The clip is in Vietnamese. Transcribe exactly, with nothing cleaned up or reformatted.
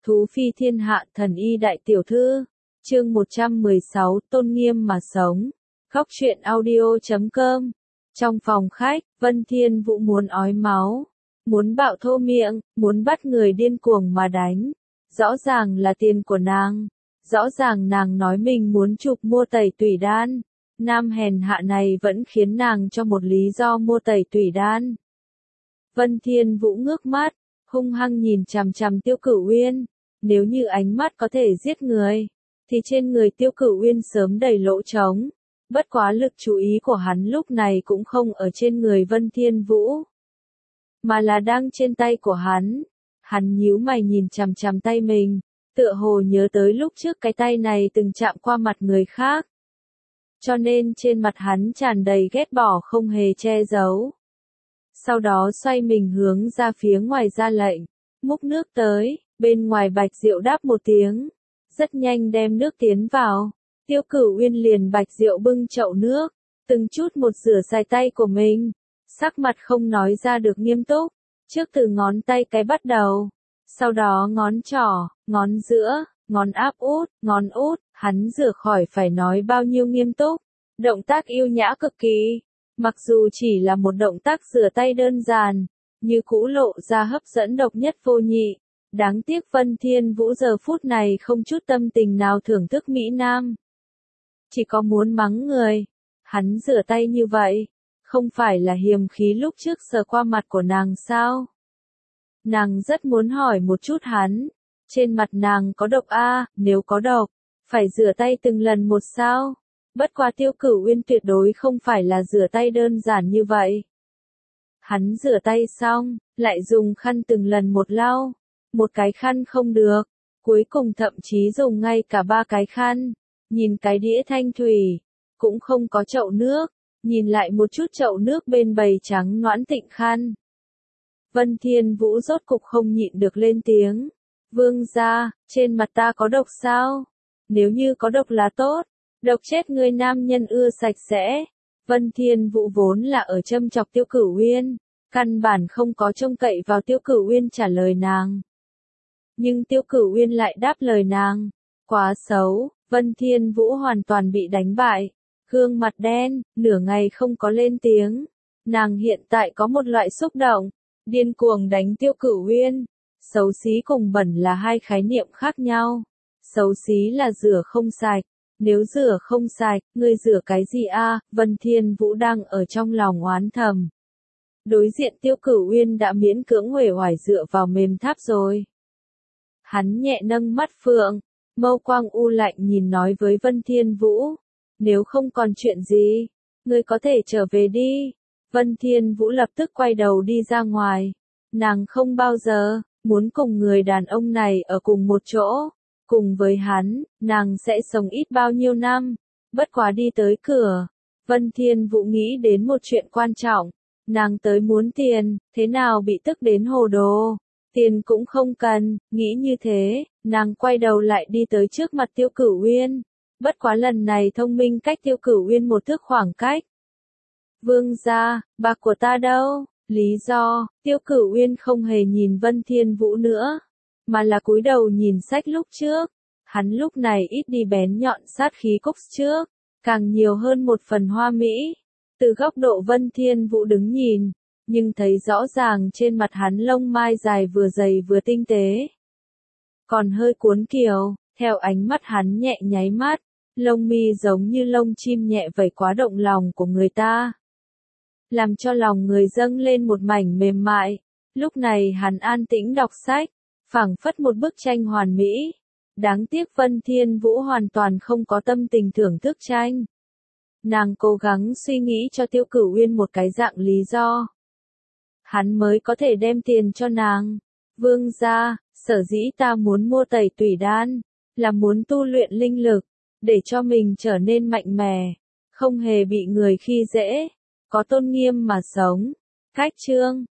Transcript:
Thú phi thiên hạ thần y đại tiểu thư, chương một trăm mười sáu, tôn nghiêm mà sống. Góc truyện audio chấm com. Trong phòng khách, Vân Thiên Vũ muốn ói máu, muốn bạo thô miệng, muốn bắt người điên cuồng mà đánh. Rõ ràng là tiền của nàng, rõ ràng nàng nói mình muốn chụp mua tẩy tủy đan. Nam hèn hạ này vẫn khiến nàng cho một lý do mua tẩy tủy đan. Vân Thiên Vũ ngước mắt, hung hăng nhìn chằm chằm Tiêu Cửu Uyên. Nếu như ánh mắt có thể giết người, thì trên người Tiêu Cửu Uyên sớm đầy lỗ trống. Bất quá lực chú ý của hắn lúc này cũng không ở trên người Vân Thiên Vũ, mà là đang trên tay của hắn. Hắn nhíu mày nhìn chằm chằm tay mình, tựa hồ nhớ tới lúc trước cái tay này từng chạm qua mặt người khác. Cho nên trên mặt hắn tràn đầy ghét bỏ không hề che giấu. Sau đó xoay mình hướng ra phía ngoài ra lệnh, múc nước tới. Bên ngoài Bạch Diệu đáp một tiếng, rất nhanh đem nước tiến vào. Tiêu Cửu Uyên liền Bạch Diệu bưng chậu nước, từng chút một rửa sạch tay của mình, sắc mặt không nói ra được nghiêm túc, trước từ ngón tay cái bắt đầu, sau đó ngón trỏ, ngón giữa, ngón áp út, ngón út, hắn rửa khỏi phải nói bao nhiêu nghiêm túc, động tác yêu nhã cực kỳ, mặc dù chỉ là một động tác rửa tay đơn giản, như cũ lộ ra hấp dẫn độc nhất vô nhị. Đáng tiếc Vân Thiên Vũ giờ phút này không chút tâm tình nào thưởng thức Mỹ Nam. Chỉ có muốn mắng người. Hắn rửa tay như vậy, không phải là hiềm khí lúc trước sờ qua mặt của nàng sao? Nàng rất muốn hỏi một chút hắn, trên mặt nàng có độc a, à, nếu có độc, phải rửa tay từng lần một sao? Bất quá Tiêu Cửu Uyên tuyệt đối không phải là rửa tay đơn giản như vậy. Hắn rửa tay xong, lại dùng khăn từng lần một lau. Một cái khăn không được, cuối cùng thậm chí dùng ngay cả ba cái khăn. Nhìn cái đĩa thanh thủy, cũng không có chậu nước, nhìn lại một chút chậu nước bên bầy trắng nõn tịnh khăn. Vân Thiên Vũ rốt cục không nhịn được lên tiếng. Vương gia, trên mặt ta có độc sao? Nếu như có độc là tốt, độc chết người nam nhân ưa sạch sẽ. Vân Thiên Vũ vốn là ở châm chọc Tiêu Cửu Uyên, căn bản không có trông cậy vào Tiêu Cửu Uyên trả lời nàng. Nhưng Tiêu Cửu Uyên lại đáp lời nàng, quá xấu. Vân Thiên Vũ hoàn toàn bị đánh bại, gương mặt đen, nửa ngày không có lên tiếng. Nàng hiện tại có một loại xúc động, điên cuồng đánh Tiêu Cửu Uyên. Xấu xí cùng bẩn là hai khái niệm khác nhau. Xấu xí là rửa không sạch, nếu rửa không sạch, ngươi rửa cái gì a? À? Vân Thiên Vũ đang ở trong lòng oán thầm. Đối diện Tiêu Cửu Uyên đã miễn cưỡng uể oải dựa vào mềm tháp rồi. Hắn nhẹ nâng mắt phượng, mâu quang u lạnh nhìn nói với Vân Thiên Vũ, nếu không còn chuyện gì, ngươi có thể trở về đi. Vân Thiên Vũ lập tức quay đầu đi ra ngoài, nàng không bao giờ muốn cùng người đàn ông này ở cùng một chỗ, cùng với hắn, nàng sẽ sống ít bao nhiêu năm. Bất quá đi tới cửa, Vân Thiên Vũ nghĩ đến một chuyện quan trọng, nàng tới muốn tiền, thế nào bị tức đến hồ đồ. Tiền cũng không cần, nghĩ như thế, nàng quay đầu lại đi tới trước mặt Tiêu Cửu Uyên. Bất quá lần này thông minh cách Tiêu Cửu Uyên một thước khoảng cách. Vương gia, bạc của ta đâu? Lý do, Tiêu Cửu Uyên không hề nhìn Vân Thiên Vũ nữa, mà là cúi đầu nhìn sách lúc trước. Hắn lúc này ít đi bén nhọn sát khí cúc trước, càng nhiều hơn một phần hoa mỹ. Từ góc độ Vân Thiên Vũ đứng nhìn, nhưng thấy rõ ràng trên mặt hắn lông mai dài vừa dày vừa tinh tế, còn hơi cuốn kiều, theo ánh mắt hắn nhẹ nháy mắt, lông mi giống như lông chim nhẹ vẩy quá động lòng của người ta, làm cho lòng người dâng lên một mảnh mềm mại. Lúc này hắn an tĩnh đọc sách, phảng phất một bức tranh hoàn mỹ. Đáng tiếc Vân Thiên Vũ hoàn toàn không có tâm tình thưởng thức tranh. Nàng cố gắng suy nghĩ cho Tiêu Cửu Uyên một cái dạng lý do, hắn mới có thể đem tiền cho nàng. Vương gia, sở dĩ ta muốn mua tẩy tủy đan, là muốn tu luyện linh lực, để cho mình trở nên mạnh mẽ, không hề bị người khi dễ, có tôn nghiêm mà sống. Cách chương